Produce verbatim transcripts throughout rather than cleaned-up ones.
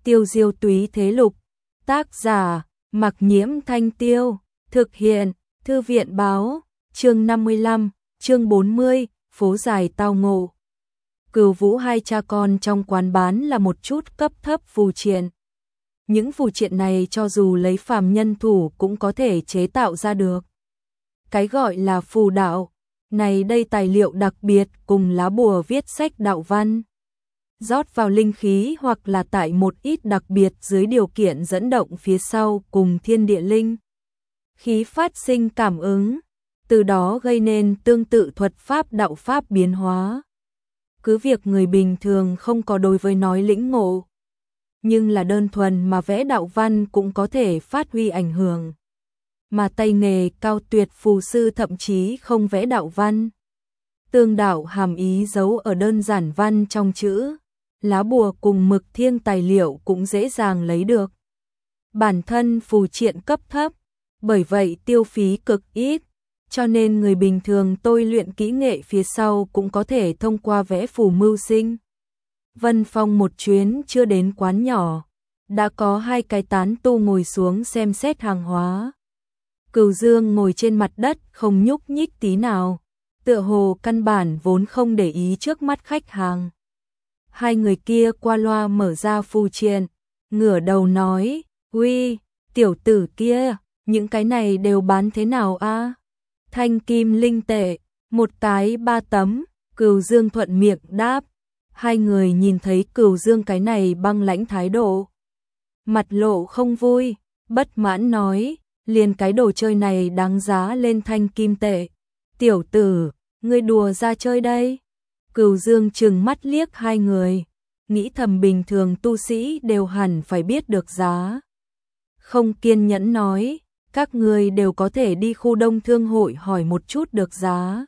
Tiêu diêu túy thế lục. Tác giả, Mặc Nhiễm Thanh Tiêu. Thực hiện, Thư viện báo. Chương năm mươi lăm, chương bốn mươi, phố dài tao ngộ. Cửu Vũ hai cha con trong quán bán là một chút cấp thấp phù triện. Những phù triện này cho dù lấy phàm nhân thủ cũng có thể chế tạo ra được. Cái gọi là phù đạo, này đây tài liệu đặc biệt cùng lá bùa viết sách đạo văn. Rót vào linh khí hoặc là tại một ít đặc biệt dưới điều kiện dẫn động phía sau cùng thiên địa linh khí phát sinh cảm ứng, từ đó gây nên tương tự thuật pháp đạo pháp biến hóa. Cứ việc người bình thường không có đối với nói lĩnh ngộ, nhưng là đơn thuần mà vẽ đạo văn cũng có thể phát huy ảnh hưởng. Mà tay nghề cao tuyệt phù sư thậm chí không vẽ đạo văn. Tương đạo hàm ý giấu ở đơn giản văn trong chữ, lá bùa cùng mực thiêng tài liệu cũng dễ dàng lấy được. Bản thân phù triện cấp thấp, bởi vậy tiêu phí cực ít, cho nên người bình thường tôi luyện kỹ nghệ phía sau cũng có thể thông qua vẽ phù mưu sinh. Vân Phong một chuyến chưa đến quán nhỏ, đã có hai cái tán tu ngồi xuống xem xét hàng hóa. Cửu Dương ngồi trên mặt đất không nhúc nhích tí nào, tựa hồ căn bản vốn không để ý trước mắt khách hàng. Hai người kia qua loa mở ra phù triện, ngửa đầu nói, uy, tiểu tử kia, những cái này đều bán thế nào a? Thanh kim linh tệ, một cái ba tấm, Cửu Dương thuận miệng đáp. Hai người nhìn thấy Cửu Dương cái này băng lãnh thái độ, mặt lộ không vui, bất mãn nói, liền cái đồ chơi này đáng giá lên thanh kim tệ. Tiểu tử, ngươi đùa ra chơi đây. Cửu Dương trừng mắt liếc hai người, nghĩ thầm bình thường tu sĩ đều hẳn phải biết được giá. Không kiên nhẫn nói, các người đều có thể đi khu đông thương hội hỏi một chút được giá.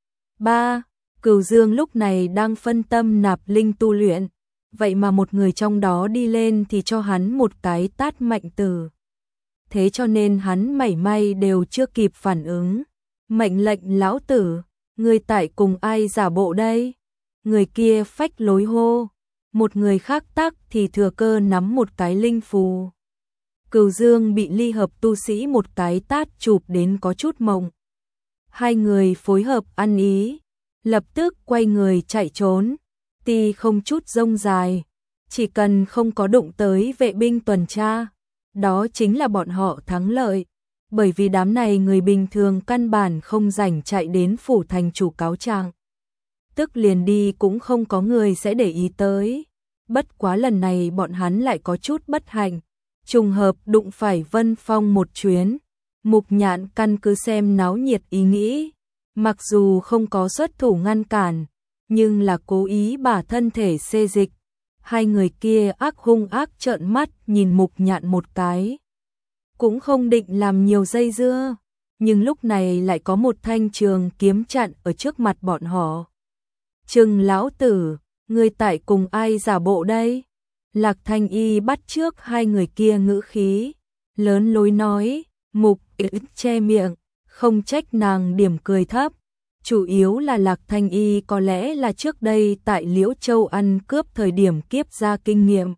Ba, Cửu Dương lúc này đang phân tâm nạp linh tu luyện, vậy mà một người trong đó đi lên thì cho hắn một cái tát mạnh tử. Thế cho nên hắn mảy may đều chưa kịp phản ứng. Mệnh lệnh lão tử, người tại cùng ai giả bộ đây? Người kia phách lối hô, một người khác tắc thì thừa cơ nắm một cái linh phù. Cửu Dương bị ly hợp tu sĩ một cái tát chụp đến có chút mộng. Hai người phối hợp ăn ý, lập tức quay người chạy trốn, ti không chút rông dài, chỉ cần không có đụng tới vệ binh tuần tra, đó chính là bọn họ thắng lợi, bởi vì đám này người bình thường căn bản không rảnh chạy đến phủ thành chủ cáo trạng. Tức liền đi cũng không có người sẽ để ý tới. Bất quá lần này bọn hắn lại có chút bất hạnh, trùng hợp đụng phải Vân Phong một chuyến. Mục Nhạn căn cứ xem náo nhiệt ý nghĩ, mặc dù không có xuất thủ ngăn cản, nhưng là cố ý bả thân thể xê dịch. Hai người kia ác hung ác trợn mắt nhìn Mục Nhạn một cái, cũng không định làm nhiều dây dưa, nhưng lúc này lại có một thanh trường kiếm chặn ở trước mặt bọn họ. Trừng lão tử, ngươi tại cùng ai giả bộ đây? Lạc Thanh Y bắt trước hai người kia ngữ khí, lớn lối nói, Mục ít che miệng, không trách nàng điểm cười thấp. Chủ yếu là Lạc Thanh Y có lẽ là trước đây tại Liễu Châu ăn cướp thời điểm kiếp ra kinh nghiệm.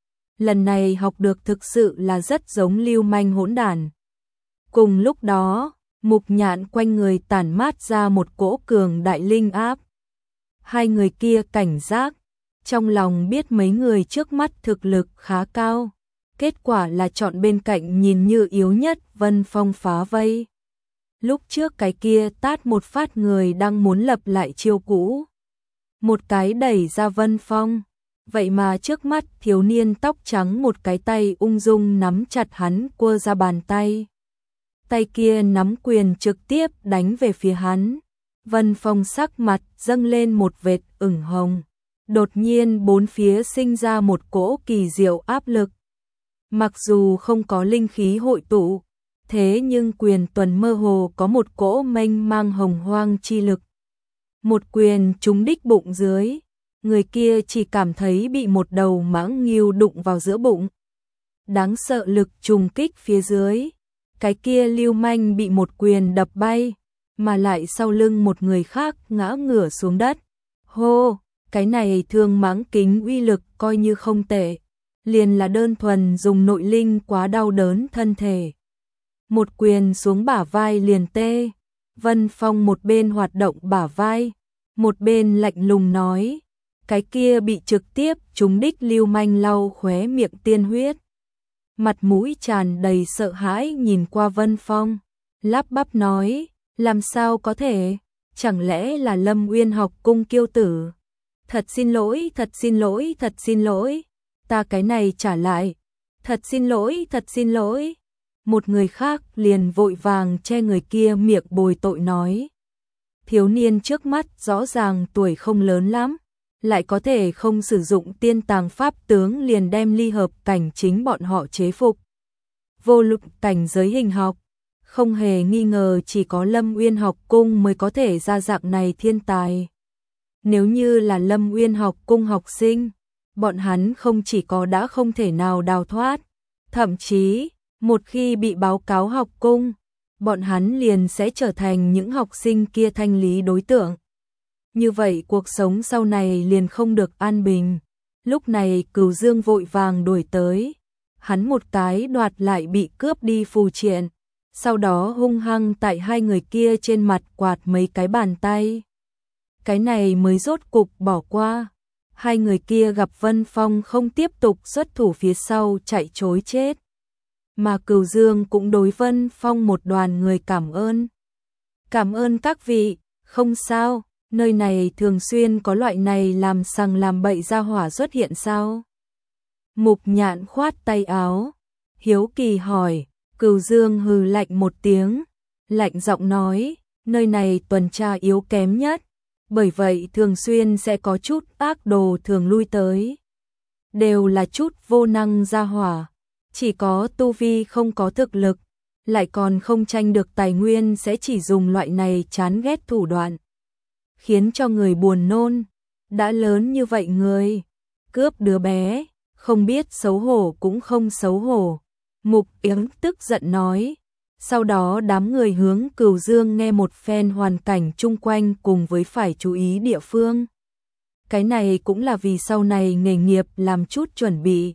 Lần này học được thực sự là rất giống lưu manh hỗn đản. Cùng lúc đó, Mục Nhạn quanh người tản mát ra một cỗ cường đại linh áp. Hai người kia cảnh giác, trong lòng biết mấy người trước mắt thực lực khá cao. Kết quả là chọn bên cạnh nhìn như yếu nhất Vân Phong phá vây. Lúc trước cái kia tát một phát người đang muốn lập lại chiêu cũ. Một cái đẩy ra Vân Phong. Vậy mà trước mắt thiếu niên tóc trắng một cái tay ung dung nắm chặt hắn quơ ra bàn tay. Tay kia nắm quyền trực tiếp đánh về phía hắn. Vân Phong sắc mặt dâng lên một vệt ửng hồng. Đột nhiên bốn phía sinh ra một cỗ kỳ diệu áp lực. Mặc dù không có linh khí hội tụ, thế nhưng quyền tuần mơ hồ có một cỗ mênh mang hồng hoang chi lực. Một quyền trúng đích bụng dưới, người kia chỉ cảm thấy bị một đầu mãng nghiêu đụng vào giữa bụng. Đáng sợ lực trùng kích phía dưới, cái kia lưu manh bị một quyền đập bay, mà lại sau lưng một người khác ngã ngửa xuống đất. Hô, cái này thương mãng kính uy lực coi như không tệ. liền là đơn thuần dùng nội linh quá đau đớn thân thể. Một quyền xuống bả vai liền tê. Vân Phong một bên hoạt động bả vai, một bên lạnh lùng nói, cái kia bị trực tiếp trúng đích lưu manh lau khóe miệng tiên huyết. Mặt mũi tràn đầy sợ hãi nhìn qua Vân Phong, lắp bắp nói, làm sao có thể, chẳng lẽ là Lâm Uyên học cung kiêu tử. Thật xin lỗi, thật xin lỗi, thật xin lỗi, ta cái này trả lại, thật xin lỗi, thật xin lỗi. Một người khác liền vội vàng che người kia miệng bồi tội nói. Thiếu niên trước mắt rõ ràng tuổi không lớn lắm, lại có thể không sử dụng tiên tàng pháp tướng liền đem ly hợp cảnh chính bọn họ chế phục. Vô lực cảnh giới hình học, không hề nghi ngờ chỉ có Lâm Uyên học cung mới có thể ra dạng này thiên tài. Nếu như là Lâm Uyên học cung học sinh, bọn hắn không chỉ có đã không thể nào đào thoát, thậm chí, một khi bị báo cáo học cung, bọn hắn liền sẽ trở thành những học sinh kia thanh lý đối tượng. Như vậy cuộc sống sau này liền không được an bình. Lúc này Cửu Dương vội vàng đuổi tới, hắn một cái đoạt lại bị cướp đi phù triện, sau đó hung hăng tại hai người kia trên mặt quạt mấy cái bàn tay. Cái này mới rốt cục bỏ qua. Hai người kia gặp Vân Phong không tiếp tục xuất thủ phía sau chạy trối chết. Mà Cửu Dương cũng đối Vân Phong một đoàn người cảm ơn. Cảm ơn các vị, không sao, nơi này thường xuyên có loại này làm sằng làm bậy ra hỏa xuất hiện sao? Mục Nhạn khoát tay áo, hiếu kỳ hỏi, Cửu Dương hừ lạnh một tiếng, lạnh giọng nói, nơi này tuần tra yếu kém nhất, bởi vậy thường xuyên sẽ có chút ác đồ thường lui tới. Đều là chút vô năng ra hỏa. Chỉ có tu vi không có thực lực, lại còn không tranh được tài nguyên sẽ chỉ dùng loại này chán ghét thủ đoạn. Khiến cho người buồn nôn, đã lớn như vậy người, cướp đứa bé, không biết xấu hổ cũng không xấu hổ. Mục Yến tức giận nói, sau đó đám người hướng Cửu Dương nghe một phen hoàn cảnh chung quanh cùng với phải chú ý địa phương. Cái này cũng là vì sau này nghề nghiệp làm chút chuẩn bị.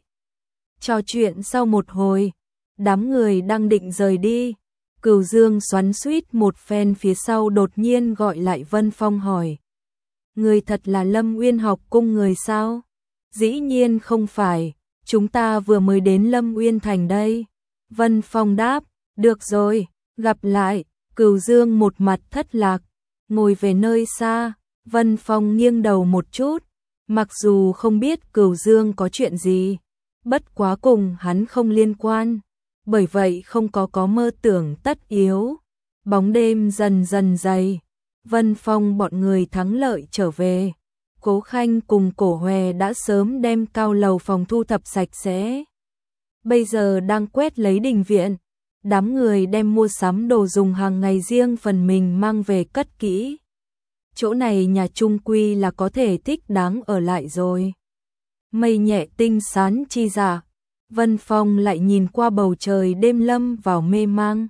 Trò chuyện sau một hồi, đám người đang định rời đi, Cửu Dương xoắn xuýt một phen phía sau đột nhiên gọi lại Vân Phong hỏi. Người thật là Lâm Uyên học cung người sao? Dĩ nhiên không phải, chúng ta vừa mới đến Lâm Uyên thành đây. Vân Phong đáp, được rồi, gặp lại. Cửu Dương một mặt thất lạc, ngồi về nơi xa. Vân Phong nghiêng đầu một chút, mặc dù không biết Cửu Dương có chuyện gì, bất quá cùng hắn không liên quan, bởi vậy không có có mơ tưởng tất yếu. Bóng đêm dần dần dày, Vân Phong bọn người thắng lợi trở về. Cố Khanh cùng Cổ Hòe đã sớm đem cao lầu phòng thu thập sạch sẽ, bây giờ đang quét lấy đình viện. Đám người đem mua sắm đồ dùng hàng ngày riêng phần mình mang về cất kỹ. Chỗ này nhà trung quy là có thể thích đáng ở lại rồi. Mây nhẹ tinh sán chi dạ, Vân Phong lại nhìn qua bầu trời đêm lâm vào mê mang.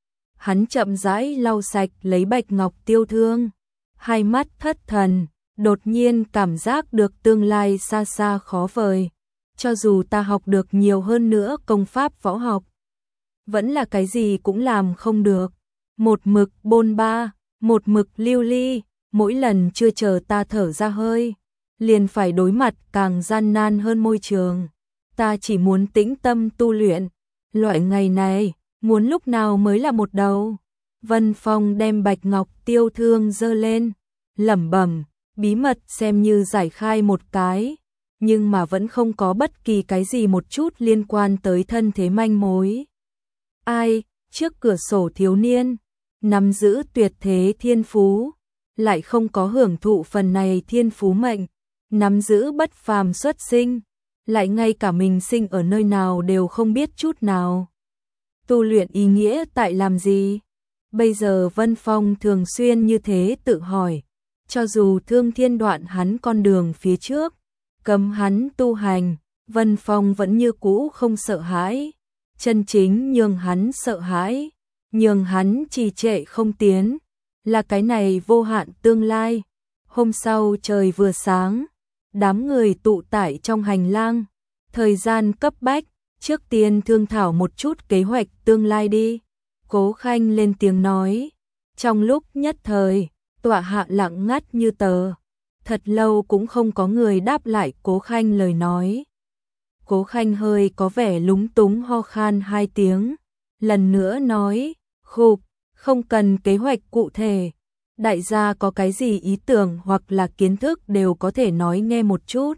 Hắn chậm rãi lau sạch lấy bạch ngọc tiêu thương, hai mắt thất thần, đột nhiên cảm giác được tương lai xa xa khó vời. Cho dù ta học được nhiều hơn nữa công pháp võ học, vẫn là cái gì cũng làm không được. Một mực bôn ba, một mực lưu ly, mỗi lần chưa chờ ta thở ra hơi, liền phải đối mặt càng gian nan hơn môi trường. Ta chỉ muốn tĩnh tâm tu luyện, loại ngày này, muốn lúc nào mới là một đầu. Vân Phong đem bạch ngọc tiêu thương giơ lên, lẩm bẩm, bí mật xem như giải khai một cái, nhưng mà vẫn không có bất kỳ cái gì một chút liên quan tới thân thế manh mối. Ai, trước cửa sổ thiếu niên, nắm giữ tuyệt thế thiên phú, lại không có hưởng thụ phần này thiên phú mệnh, nắm giữ bất phàm xuất sinh, lại ngay cả mình sinh ở nơi nào đều không biết chút nào. Tu luyện ý nghĩa tại làm gì? Bây giờ Vân Phong thường xuyên như thế tự hỏi, cho dù Thương Thiên đoạn hắn con đường phía trước, cấm hắn tu hành, Vân Phong vẫn như cũ không sợ hãi. Chân chính nhường hắn sợ hãi, nhường hắn trì trệ không tiến, là cái này vô hạn tương lai. Hôm sau trời vừa sáng, đám người tụ tại trong hành lang, Thời gian cấp bách, trước tiên thương thảo một chút kế hoạch tương lai đi. Cố Khanh lên tiếng nói. Trong lúc nhất thời, tọa hạ lặng ngắt như tờ. Thật lâu cũng không có người đáp lại Cố Khanh lời nói. Cố Khanh hơi có vẻ lúng túng ho khan hai tiếng. Lần nữa nói, khục, không cần kế hoạch cụ thể. Đại gia có cái gì ý tưởng hoặc là kiến thức đều có thể nói nghe một chút.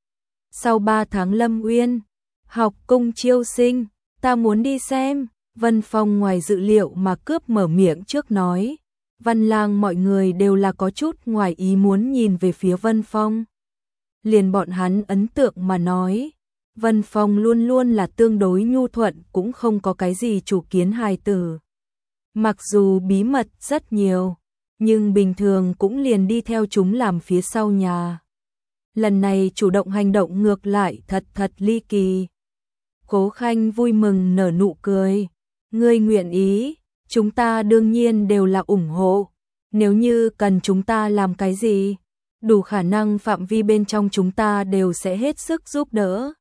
Sau ba tháng Lâm Uyên, học cung chiêu sinh, ta muốn đi xem. Vân Phong ngoài dự liệu mà cướp mở miệng trước nói. Văn Lang mọi người đều là có chút ngoài ý muốn nhìn về phía Vân Phong. Liền bọn hắn ấn tượng mà nói. Vân Phong luôn luôn là tương đối nhu thuận, cũng không có cái gì chủ kiến hài tử. Mặc dù bí mật rất nhiều, nhưng bình thường cũng liền đi theo chúng làm phía sau nhà. Lần này chủ động hành động ngược lại thật thật ly kỳ. Cố Khanh vui mừng nở nụ cười. Ngươi nguyện ý, chúng ta đương nhiên đều là ủng hộ. Nếu như cần chúng ta làm cái gì, đủ khả năng phạm vi bên trong chúng ta đều sẽ hết sức giúp đỡ.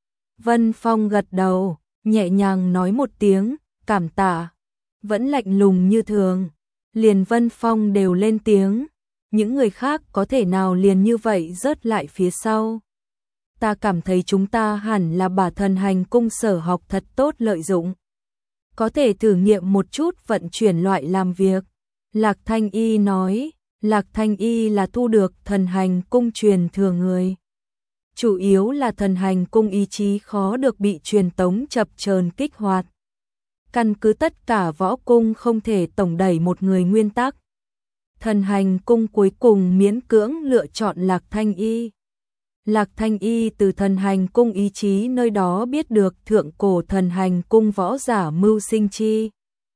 Vân Phong gật đầu, nhẹ nhàng nói một tiếng, cảm tạ. Vẫn lạnh lùng như thường, liền Vân Phong đều lên tiếng. Những người khác có thể nào liền như vậy rớt lại phía sau. Ta cảm thấy chúng ta hẳn là bà thần hành cung sở học thật tốt lợi dụng. Có thể thử nghiệm một chút vận chuyển loại làm việc. Lạc Thanh Y nói, Lạc Thanh Y là thu được thần hành cung truyền thừa người. Chủ yếu là thần hành cung ý chí khó được bị truyền tống chập chờn kích hoạt. Căn cứ tất cả võ cung không thể tổng đẩy một người nguyên tắc. Thần hành cung cuối cùng miễn cưỡng lựa chọn Lạc Thanh Y. Lạc Thanh Y từ thần hành cung ý chí nơi đó biết được thượng cổ thần hành cung võ giả mưu sinh chi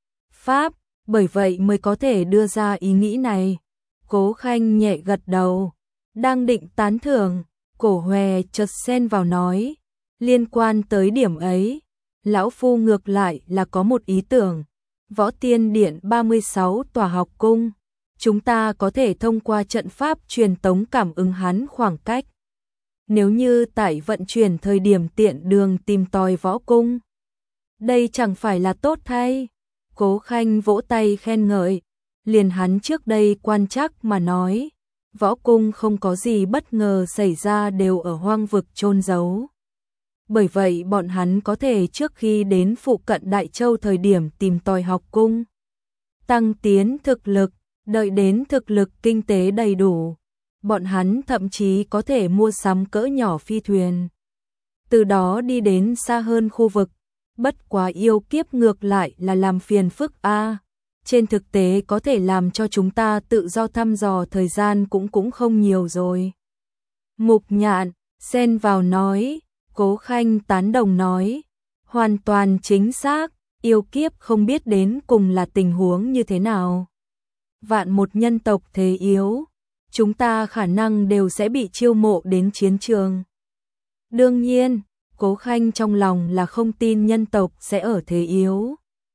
pháp, bởi vậy mới có thể đưa ra ý nghĩ này. Cố Khanh nhẹ gật đầu, đang định tán thưởng, Cổ Hòe chợt xen vào nói, liên quan tới điểm ấy, lão phu ngược lại là có một ý tưởng. Võ Tiên Điện ba mươi sáu tòa học cung, chúng ta có thể thông qua trận pháp truyền tống cảm ứng hắn khoảng cách. Nếu như tại vận chuyển thời điểm tiện đường tìm tòi võ cung, đây chẳng phải là tốt thay. Cố Khanh vỗ tay khen ngợi, liền hắn trước đây quan trắc mà nói, võ cung không có gì bất ngờ xảy ra đều ở hoang vực chôn giấu. Bởi vậy bọn hắn có thể trước khi đến phụ cận Đại Châu thời điểm tìm tòi học cung, tăng tiến thực lực, đợi đến thực lực kinh tế đầy đủ, bọn hắn thậm chí có thể mua sắm cỡ nhỏ phi thuyền, từ đó đi đến xa hơn khu vực. Bất quá yêu kiếp ngược lại là làm phiền phức a. À, trên thực tế có thể làm cho chúng ta tự do thăm dò thời gian cũng cũng không nhiều rồi. Mục Nhạn xen vào nói, Cố Khanh tán đồng nói, hoàn toàn chính xác, yêu kiếp không biết đến cùng là tình huống như thế nào. Vạn một nhân tộc thế yếu, chúng ta khả năng đều sẽ bị chiêu mộ đến chiến trường. Đương nhiên, Cố Khanh trong lòng là không tin nhân tộc sẽ ở thế yếu.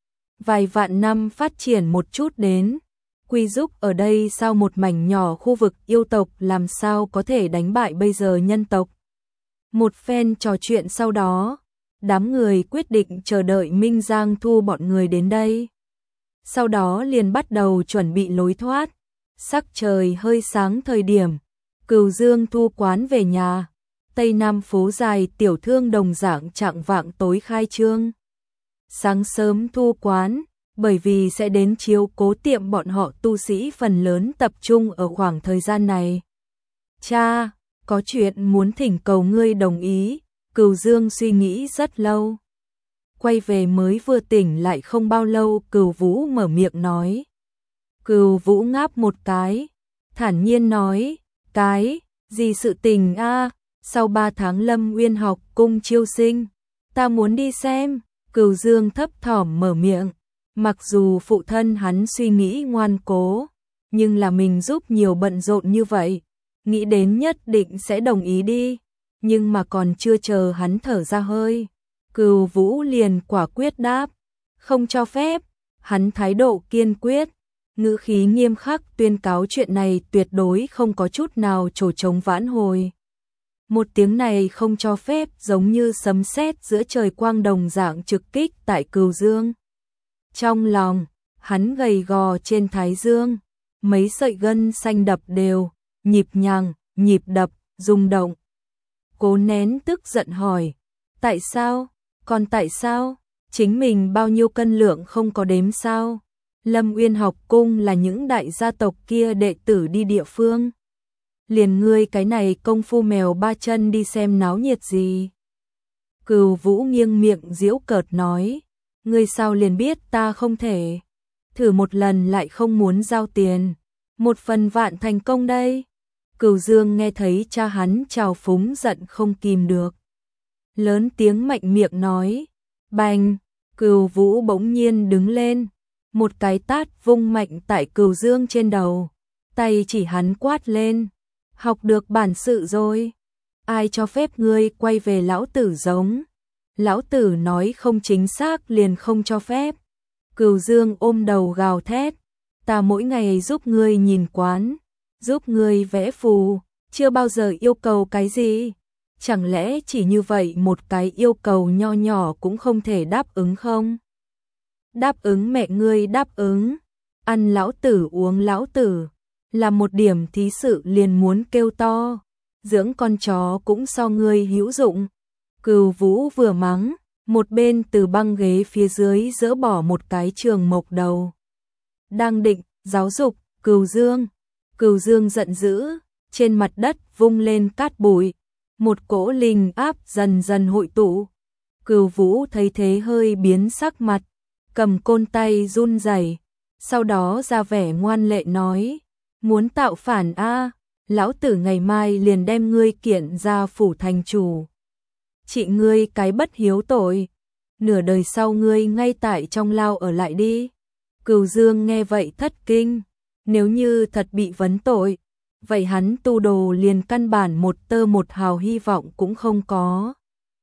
Vài vạn năm phát triển một chút đến, Quy Dúc ở đây sau một mảnh nhỏ khu vực yêu tộc làm sao có thể đánh bại bây giờ nhân tộc. Một phen trò chuyện sau đó, đám người quyết định chờ đợi Minh Giang Thu bọn người đến đây. Sau đó liền bắt đầu chuẩn bị lối thoát. Sắc trời hơi sáng thời điểm, Cửu Dương Thu quán về nhà. Tây Nam phố dài tiểu thương đồng dạng trạng vạng tối khai trương. Sáng sớm thu quán, bởi vì sẽ đến chiếu cố tiệm bọn họ tu sĩ phần lớn tập trung ở khoảng thời gian này. Cha, có chuyện muốn thỉnh cầu ngươi đồng ý, Cửu Dương suy nghĩ rất lâu. Quay về mới vừa tỉnh lại không bao lâu, Cửu Vũ mở miệng nói. Cửu Vũ ngáp một cái, thản nhiên nói, cái, gì sự tình a? Sau ba tháng Lâm Uyên học cung chiêu sinh, ta muốn đi xem. Cửu Dương thấp thỏm mở miệng, mặc dù phụ thân hắn suy nghĩ ngoan cố, nhưng là mình giúp nhiều bận rộn như vậy, nghĩ đến nhất định sẽ đồng ý đi, nhưng mà còn chưa chờ hắn thở ra hơi, Cửu Vũ liền quả quyết đáp, không cho phép. Hắn thái độ kiên quyết, ngữ khí nghiêm khắc tuyên cáo chuyện này tuyệt đối không có chút nào trổ trống vãn hồi. Một tiếng này không cho phép giống như sấm sét giữa trời quang đồng dạng trực kích tại Cửu Dương. Trong lòng, hắn gầy gò trên thái dương, mấy sợi gân xanh đập đều, nhịp nhàng, nhịp đập, rung động. Cố nén tức giận hỏi, tại sao? Còn tại sao? Chính mình bao nhiêu cân lượng không có đếm sao? Lâm Uyên học cung là những đại gia tộc kia đệ tử đi địa phương. Liền ngươi cái này công phu mèo ba chân đi xem náo nhiệt gì? Cửu Vũ nghiêng miệng giễu cợt nói, ngươi sao liền biết ta không thể? Thử một lần lại không muốn giao tiền, một phần vạn thành công đây. Cửu Dương nghe thấy cha hắn trào phúng giận không kìm được. Lớn tiếng mạnh miệng nói, bành, Cửu Vũ bỗng nhiên đứng lên, một cái tát vung mạnh tại Cửu Dương trên đầu, tay chỉ hắn quát lên, học được bản sự rồi, ai cho phép ngươi quay về lão tử giống, lão tử nói không chính xác liền không cho phép. Cửu Dương ôm đầu gào thét, ta mỗi ngày giúp ngươi nhìn quán, giúp ngươi vẽ phù, chưa bao giờ yêu cầu cái gì, chẳng lẽ chỉ như vậy một cái yêu cầu nho nhỏ cũng không thể đáp ứng không? Đáp ứng mẹ ngươi đáp ứng, ăn lão tử uống lão tử, là một điểm thí sự liền muốn kêu to, dưỡng con chó cũng so ngươi hữu dụng. Cửu Vũ vừa mắng, một bên từ băng ghế phía dưới dỡ bỏ một cái trường mộc đầu. Đang định giáo dục Cửu Dương, Cửu Dương giận dữ, trên mặt đất vung lên cát bụi, một cỗ linh áp dần dần hội tụ. Cửu Vũ thấy thế hơi biến sắc mặt, cầm côn tay run rẩy, sau đó ra vẻ ngoan lệ nói, muốn tạo phản a, lão tử ngày mai liền đem ngươi kiện ra phủ thành chủ. Chị ngươi cái bất hiếu tội, nửa đời sau ngươi ngay tại trong lao ở lại đi. Cửu Dương nghe vậy thất kinh, nếu như thật bị vấn tội, vậy hắn tu đồ liền căn bản một tơ một hào hy vọng cũng không có.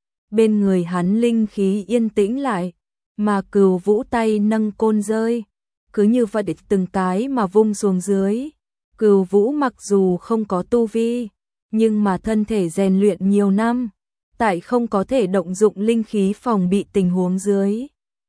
Bên người hắn linh khí yên tĩnh lại, mà Cửu Vũ tay nâng côn rơi, cứ như vậy từng cái mà vung xuống dưới. Cửu Vũ mặc dù không có tu vi, nhưng mà thân thể rèn luyện nhiều năm, tại không có thể động dụng linh khí phòng bị tình huống dưới.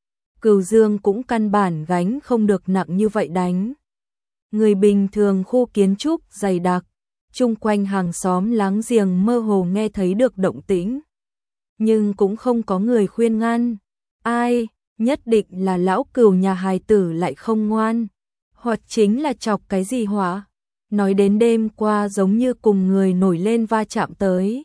Cửu Dương cũng căn bản gánh không được nặng như vậy đánh. Người bình thường khu kiến trúc dày đặc, chung quanh hàng xóm láng giềng mơ hồ nghe thấy được động tĩnh, nhưng cũng không có người khuyên ngăn. Ai, nhất định là lão Cửu nhà hài tử lại không ngoan, hoặc chính là chọc cái gì hỏa. Nói đến đêm qua giống như cùng người nổi lên va chạm tới.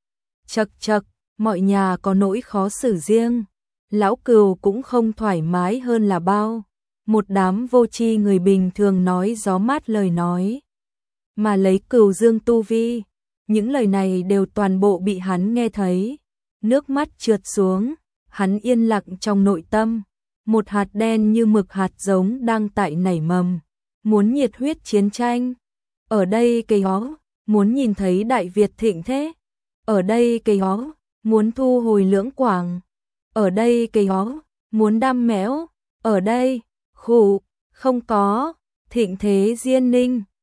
Chậc chậc, mọi nhà có nỗi khó xử riêng, lão Cửu cũng không thoải mái hơn là bao. Một đám vô tri người bình thường nói gió mát lời nói, mà lấy Cửu Dương tu vi, những lời này đều toàn bộ bị hắn nghe thấy. Nước mắt trượt xuống, hắn yên lặng trong nội tâm, một hạt đen như mực hạt giống đang tại nảy mầm, muốn nhiệt huyết chiến tranh. Ở đây cây hó, muốn nhìn thấy Đại Việt thịnh thế. Ở đây cây hó, muốn thu hồi Lưỡng Quảng. Ở đây cây hó, muốn đam mẽo. Ở đây, khủ, không có, thịnh thế Diên Ninh.